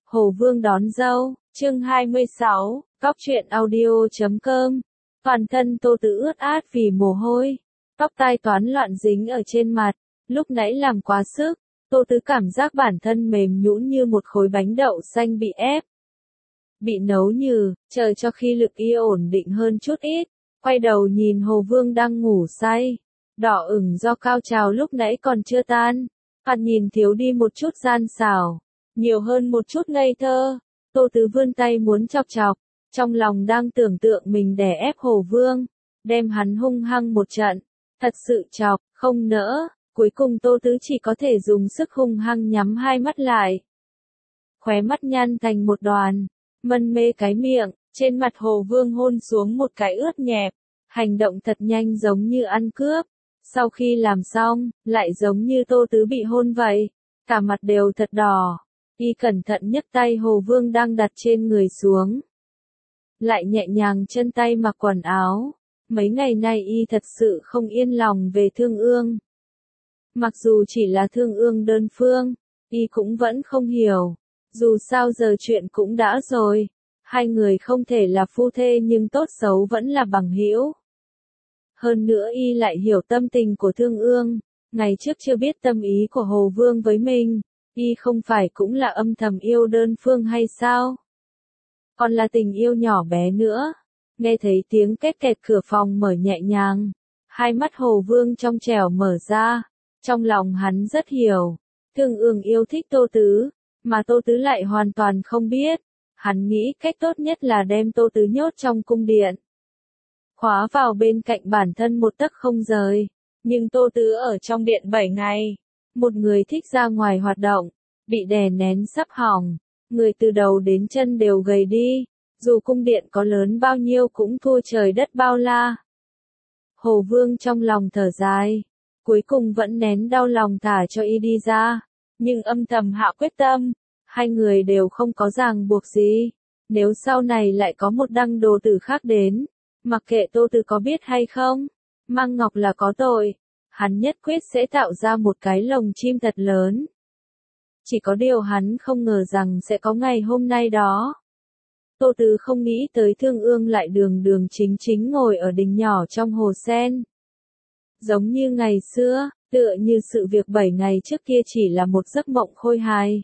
Hồ Vương đón dâu, chương 26, Cóc truyện audio.com. Toàn thân Tô Tứ ướt át vì mồ hôi, tóc tai toán loạn dính ở trên mặt, lúc nãy làm quá sức, Tô Tứ cảm giác bản thân mềm nhũn như một khối bánh đậu xanh bị ép. Bị nấu nhừ, chờ cho khi lực y ổn định hơn chút ít, quay đầu nhìn Hồ Vương đang ngủ say, đỏ ửng do cao trào lúc nãy còn chưa tan, mặt nhìn thiếu đi một chút gian xảo, nhiều hơn một chút ngây thơ. Tô Tứ vươn tay muốn chọc chọc, trong lòng đang tưởng tượng mình đè ép Hồ Vương, đem hắn hung hăng một trận, thật sự chọc, không nỡ, cuối cùng Tô Tứ chỉ có thể dùng sức hung hăng nhắm hai mắt lại. Khóe mắt nhăn thành một đoàn, mân mê cái miệng, trên mặt Hồ Vương hôn xuống một cái ướt nhẹp, hành động thật nhanh giống như ăn cướp, sau khi làm xong, lại giống như Tô Tứ bị hôn vậy, cả mặt đều thật đỏ. Y cẩn thận nhấc tay Hồ Vương đang đặt trên người xuống, lại nhẹ nhàng chân tay mặc quần áo. Mấy ngày nay Y thật sự không yên lòng về Thương Ương. Mặc dù chỉ là Thương Ương đơn phương, Y cũng vẫn không hiểu. Dù sao giờ chuyện cũng đã rồi, hai người không thể là phu thê nhưng tốt xấu vẫn là bằng hữu. Hơn nữa Y lại hiểu tâm tình của Thương Ương, ngày trước chưa biết tâm ý của Hồ Vương với mình. Y không phải cũng là âm thầm yêu đơn phương hay sao? Còn là tình yêu nhỏ bé nữa. Nghe thấy tiếng két kẹt cửa phòng mở nhẹ nhàng, hai mắt Hồ Vương trong trẻo mở ra, trong lòng hắn rất hiểu. Thương Ương yêu thích Tô Tứ, mà Tô Tứ lại hoàn toàn không biết. Hắn nghĩ cách tốt nhất là đem Tô Tứ nhốt trong cung điện, khóa vào bên cạnh bản thân một tấc không rời. Nhưng Tô Tứ ở trong điện 7 ngày. Một người thích ra ngoài hoạt động, bị đè nén sắp hỏng, người từ đầu đến chân đều gầy đi, dù cung điện có lớn bao nhiêu cũng thua trời đất bao la. Hồ Vương trong lòng thở dài, cuối cùng vẫn nén đau lòng thả cho Y đi ra, nhưng âm thầm hạ quyết tâm, hai người đều không có ràng buộc gì. Nếu sau này lại có một đăng đồ tử khác đến, mặc kệ Tô Tứ có biết hay không, Mang Ngọc là có tội. Hắn nhất quyết sẽ tạo ra một cái lồng chim thật lớn. Chỉ có điều hắn không ngờ rằng sẽ có ngày hôm nay đó. Tô Tứ không nghĩ tới Thương Ương lại đường đường chính chính ngồi ở đình nhỏ trong hồ sen. Giống như ngày xưa, tựa như sự việc 7 ngày trước kia chỉ là một giấc mộng khôi hài.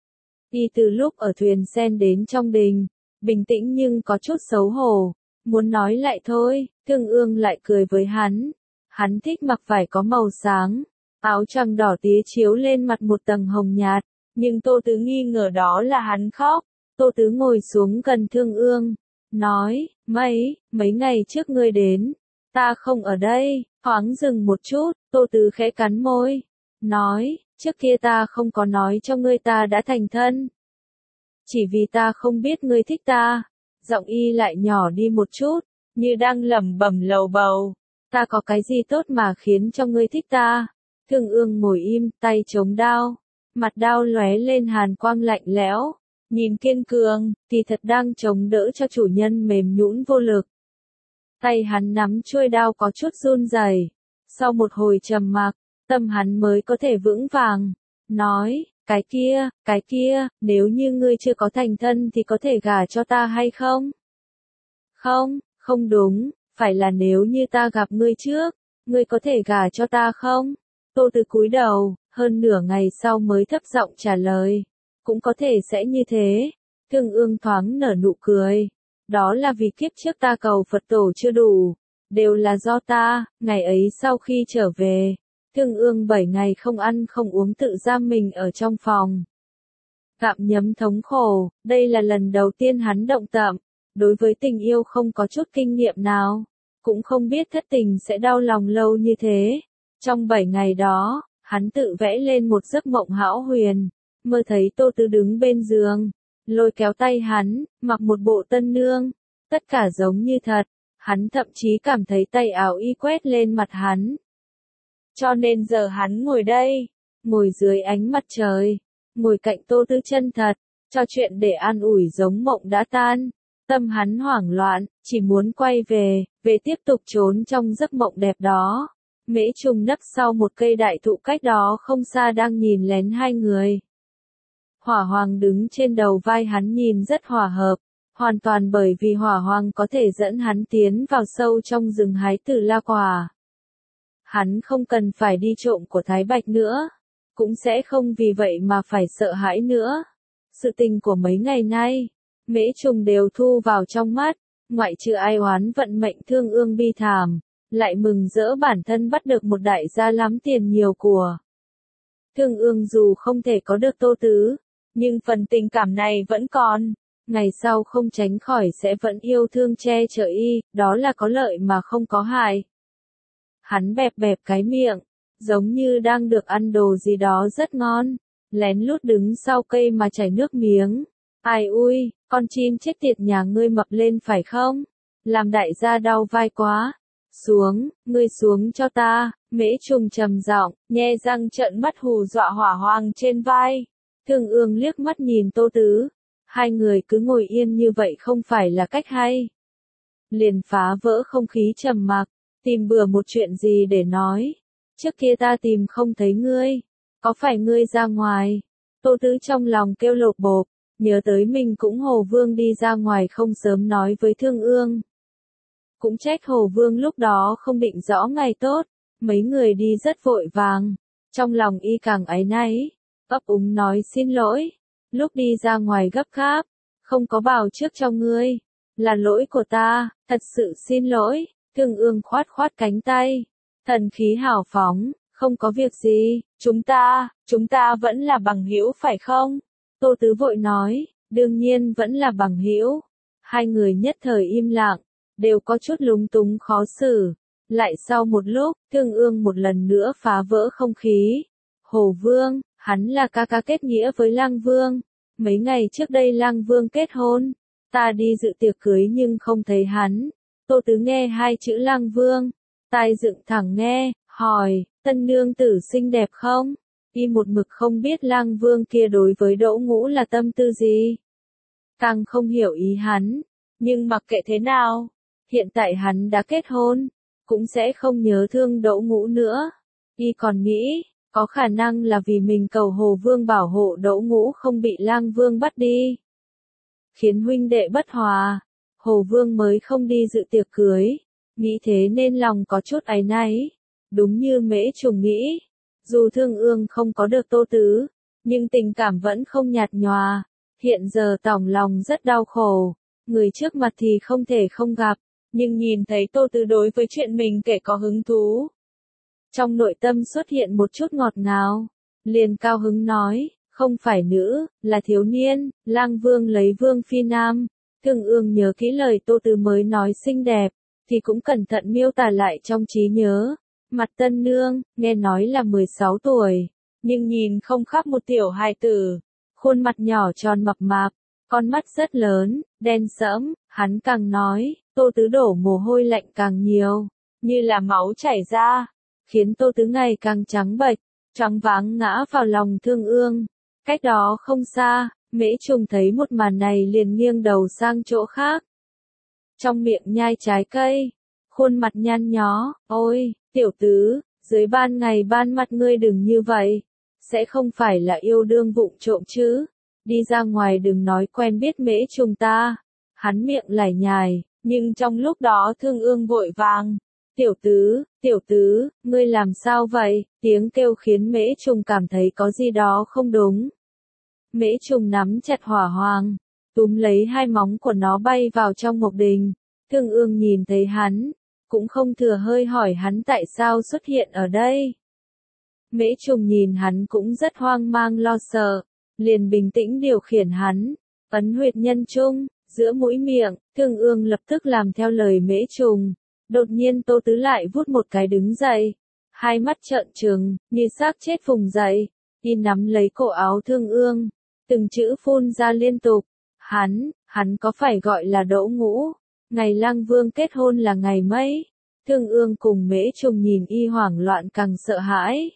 Y từ lúc ở thuyền sen đến trong đình, bình tĩnh nhưng có chút xấu hổ, muốn nói lại thôi. Thương Ương lại cười với hắn. Hắn thích mặc vải có màu sáng, áo choàng đỏ tía chiếu lên mặt một tầng hồng nhạt, nhưng Tô Tứ nghi ngờ đó là hắn khóc. Tô Tứ ngồi xuống gần Thương Ương, nói, mấy ngày trước ngươi đến, ta không ở đây. Thoáng dừng một chút, Tô Tứ khẽ cắn môi, nói, trước kia ta không có nói cho ngươi ta đã thành thân. Chỉ vì ta không biết ngươi thích ta. Giọng Y lại nhỏ đi một chút, như đang lẩm bẩm lầu bầu. Ta có cái gì tốt mà khiến cho ngươi thích ta? Thương Ương ngồi im, tay chống đao, mặt đao lóe lên hàn quang lạnh lẽo, nhìn kiên cường, thì thật đang chống đỡ cho chủ nhân mềm nhũn vô lực. Tay hắn nắm chuôi đao có chút run rẩy. Sau một hồi trầm mặc, tâm hắn mới có thể vững vàng, nói, cái kia, nếu như ngươi chưa có thành thân thì có thể gả cho ta hay không? Không đúng. Phải là nếu như ta gặp ngươi trước, ngươi có thể gả cho ta không? Tô Tứ cúi đầu, hơn nửa ngày sau mới thấp giọng trả lời. Cũng có thể sẽ như thế. Thương Ương thoáng nở nụ cười. Đó là vì kiếp trước ta cầu Phật tổ chưa đủ. Đều là do ta. Ngày ấy sau khi trở về, Thương Ương 7 ngày không ăn không uống tự giam mình ở trong phòng. Gặm nhấm thống khổ, đây là lần đầu tiên hắn động tâm. Đối với tình yêu không có chút kinh nghiệm nào, cũng không biết thất tình sẽ đau lòng lâu như thế. Trong 7 ngày đó, hắn tự vẽ lên một giấc mộng hão huyền, mơ thấy Tô Tứ đứng bên giường, lôi kéo tay hắn, mặc một bộ tân nương, tất cả giống như thật, hắn thậm chí cảm thấy tay áo Y quét lên mặt hắn. Cho nên giờ hắn ngồi đây, ngồi dưới ánh mặt trời, ngồi cạnh Tô Tứ chân thật, cho chuyện để an ủi giống mộng đã tan. Tâm hắn hoảng loạn, chỉ muốn quay về tiếp tục trốn trong giấc mộng đẹp đó. Mễ Trùng nấp sau một cây đại thụ cách đó không xa đang nhìn lén hai người. Hỏa Hoàng đứng trên đầu vai hắn nhìn rất hòa hợp, hoàn toàn bởi vì Hỏa Hoàng có thể dẫn hắn tiến vào sâu trong rừng hái tử la quả. Hắn không cần phải đi trộm của Thái Bạch nữa, cũng sẽ không vì vậy mà phải sợ hãi nữa. Sự tình của mấy ngày nay, Mễ Trùng đều thu vào trong mắt, ngoại trừ ai oán vận mệnh Thương Ương bi thảm, lại mừng rỡ bản thân bắt được một đại gia lắm tiền nhiều của. Thương Ương dù không thể có được Tô Tứ, nhưng phần tình cảm này vẫn còn, ngày sau không tránh khỏi sẽ vẫn yêu thương che chở y, đó là có lợi mà không có hại. Hắn bẹp bẹp cái miệng, giống như đang được ăn đồ gì đó rất ngon, lén lút đứng sau cây mà chảy nước miếng. Ai ui, con chim chết tiệt nhà ngươi mập lên phải không? Làm đại gia đau vai quá. Xuống, ngươi xuống cho ta, Mễ Trùng trầm giọng, nhe răng trợn mắt hù dọa Hỏa Hoàng trên vai. Thương Ương liếc mắt nhìn Tô Tứ, hai người cứ ngồi yên như vậy không phải là cách hay. Liền phá vỡ không khí trầm mặc, tìm bừa một chuyện gì để nói. Trước kia ta tìm không thấy ngươi, có phải ngươi ra ngoài? Tô Tứ trong lòng kêu lột bột, nhớ tới mình cũng Hồ Vương đi ra ngoài không sớm nói với Thương Ương. Cũng trách Hồ Vương lúc đó không định rõ ngày tốt, mấy người đi rất vội vàng, trong lòng y càng áy náy, ấp úng nói xin lỗi, lúc đi ra ngoài gấp gáp, không có bảo trước cho ngươi, là lỗi của ta, thật sự xin lỗi. Thương Ương khoát khoát cánh tay, thần khí hào phóng, không có việc gì, chúng ta vẫn là bằng hữu phải không? Tô Tứ vội nói, đương nhiên vẫn là bằng hữu. Hai người nhất thời im lặng, đều có chút lúng túng khó xử. Lại sau một lúc, Thương Ương một lần nữa phá vỡ không khí. Hồ Vương, hắn là ca ca kết nghĩa với Lang Vương. Mấy ngày trước đây Lang Vương kết hôn, ta đi dự tiệc cưới nhưng không thấy hắn. Tô Tứ nghe hai chữ Lang Vương, tai dựng thẳng nghe, hỏi, tân nương tử xinh đẹp không? Y một mực không biết Lang Vương kia đối với Đỗ Ngũ là tâm tư gì. Càng không hiểu ý hắn, nhưng mặc kệ thế nào, hiện tại hắn đã kết hôn, cũng sẽ không nhớ thương Đỗ Ngũ nữa. Y còn nghĩ, có khả năng là vì mình cầu Hồ Vương bảo hộ Đỗ Ngũ không bị Lang Vương bắt đi. Khiến huynh đệ bất hòa, Hồ Vương mới không đi dự tiệc cưới, nghĩ thế nên lòng có chút áy náy. Đúng như Mễ Trùng nghĩ, dù Thương Ương không có được Tô Tứ, nhưng tình cảm vẫn không nhạt nhòa. Hiện giờ tỏng lòng rất đau khổ, người trước mặt thì không thể không gặp, nhưng nhìn thấy Tô Tứ đối với chuyện mình kể có hứng thú. Trong nội tâm xuất hiện một chút ngọt ngào, liền cao hứng nói, không phải nữ, là thiếu niên, Lang Vương lấy Vương phi nam. Thương Ương nhớ kỹ lời Tô Tứ mới nói xinh đẹp, thì cũng cẩn thận miêu tả lại trong trí nhớ. Mặt tân nương, nghe nói là 16 tuổi, nhưng nhìn không khác một tiểu hài tử. Khuôn mặt nhỏ tròn mập mạp, con mắt rất lớn, đen sẫm, hắn càng nói, Tô Tứ đổ mồ hôi lạnh càng nhiều, như là máu chảy ra, khiến Tô Tứ ngày càng trắng bệch, choáng váng ngã vào lòng Thương Ương. Cách đó không xa, Mễ Trùng thấy một màn này liền nghiêng đầu sang chỗ khác. Trong miệng nhai trái cây, khuôn mặt nhăn nhó, ôi, tiểu tứ, dưới ban ngày ban mặt ngươi đừng như vậy, sẽ không phải là yêu đương vụng trộm chứ, đi ra ngoài đừng nói quen biết Mễ Trùng ta. Hắn miệng lải nhải, nhưng trong lúc đó Thương Ương vội vàng. Tiểu tứ, ngươi làm sao vậy? Tiếng kêu khiến Mễ Trùng cảm thấy có gì đó không đúng. Mễ Trùng nắm chặt Hỏa Hoàng, túm lấy hai móng của nó bay vào trong Mộc Đình. Thương Ương nhìn thấy hắn, cũng không thừa hơi hỏi hắn tại sao xuất hiện ở đây. Mễ Trùng nhìn hắn cũng rất hoang mang lo sợ, liền bình tĩnh điều khiển hắn, ấn huyệt nhân trung, giữa mũi miệng. Thương Ương lập tức làm theo lời Mễ Trùng. Đột nhiên Tô Tứ lại vút một cái đứng dậy, hai mắt trợn trừng, như xác chết vùng dậy, y nắm lấy cổ áo Thương Ương, từng chữ phun ra liên tục. Hắn có phải gọi là Đỗ Ngũ? Ngày Lang Vương kết hôn là ngày mấy? Thương Ương cùng Mễ Trùng nhìn y hoảng loạn càng sợ hãi.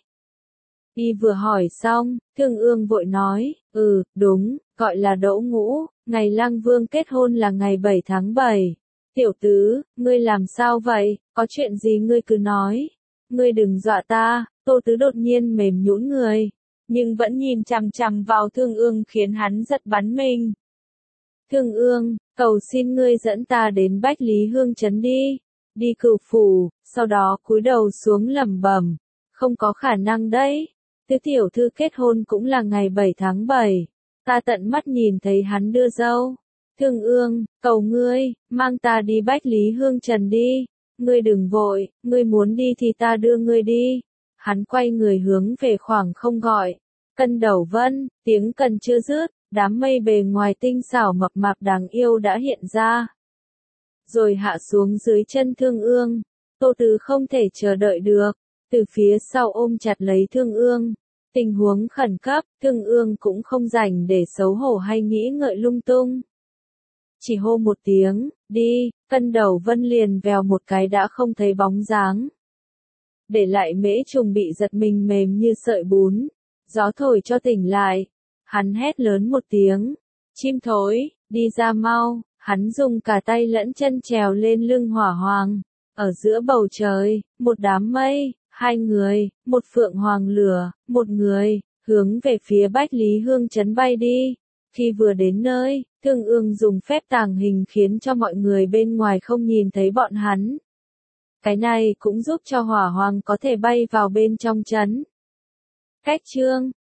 Y vừa hỏi xong, Thương Ương vội nói, đúng, gọi là Đỗ Ngũ, ngày Lang Vương kết hôn là ngày 7 tháng 7. Tiểu tứ, ngươi làm sao vậy, có chuyện gì ngươi cứ nói, ngươi đừng dọa ta. Tô Tứ đột nhiên mềm nhũn người, nhưng vẫn nhìn chằm chằm vào Thương Ương khiến hắn giật bắn mình. Thương Ương, cầu xin ngươi dẫn ta đến Bách Lý Hương trấn đi, đi Cửu phủ, sau đó cúi đầu xuống lẩm bẩm, không có khả năng đấy. Tứ tiểu thư kết hôn cũng là ngày 7 tháng 7, ta tận mắt nhìn thấy hắn đưa dâu. Thương Ương, cầu ngươi, mang ta đi Bách Lý Hương trần đi, ngươi đừng vội, ngươi muốn đi thì ta đưa ngươi đi. Hắn quay người hướng về khoảng không gọi, Cân Đầu Vân, tiếng cần chưa dứt, đám mây bề ngoài tinh xảo mập mạp đáng yêu đã hiện ra. Rồi hạ xuống dưới chân Thương Ương, Tô Tứ không thể chờ đợi được, từ phía sau ôm chặt lấy Thương Ương. Tình huống khẩn cấp, Thương Ương cũng không rảnh để xấu hổ hay nghĩ ngợi lung tung. Chỉ hô một tiếng, đi, Cân Đầu Vân liền vèo một cái đã không thấy bóng dáng. Để lại Mễ Trùng bị giật mình mềm như sợi bún, gió thổi cho tỉnh lại. Hắn hét lớn một tiếng, chim thối, đi ra mau, hắn dùng cả tay lẫn chân trèo lên lưng Hỏa Hoàng. Ở giữa bầu trời, một đám mây, hai người, một phượng hoàng lửa, một người, hướng về phía Bách Lý Hương trấn bay đi. Khi vừa đến nơi, Thương Ương dùng phép tàng hình khiến cho mọi người bên ngoài không nhìn thấy bọn hắn. Cái này cũng giúp cho Hỏa Hoàng có thể bay vào bên trong trấn. Cách chương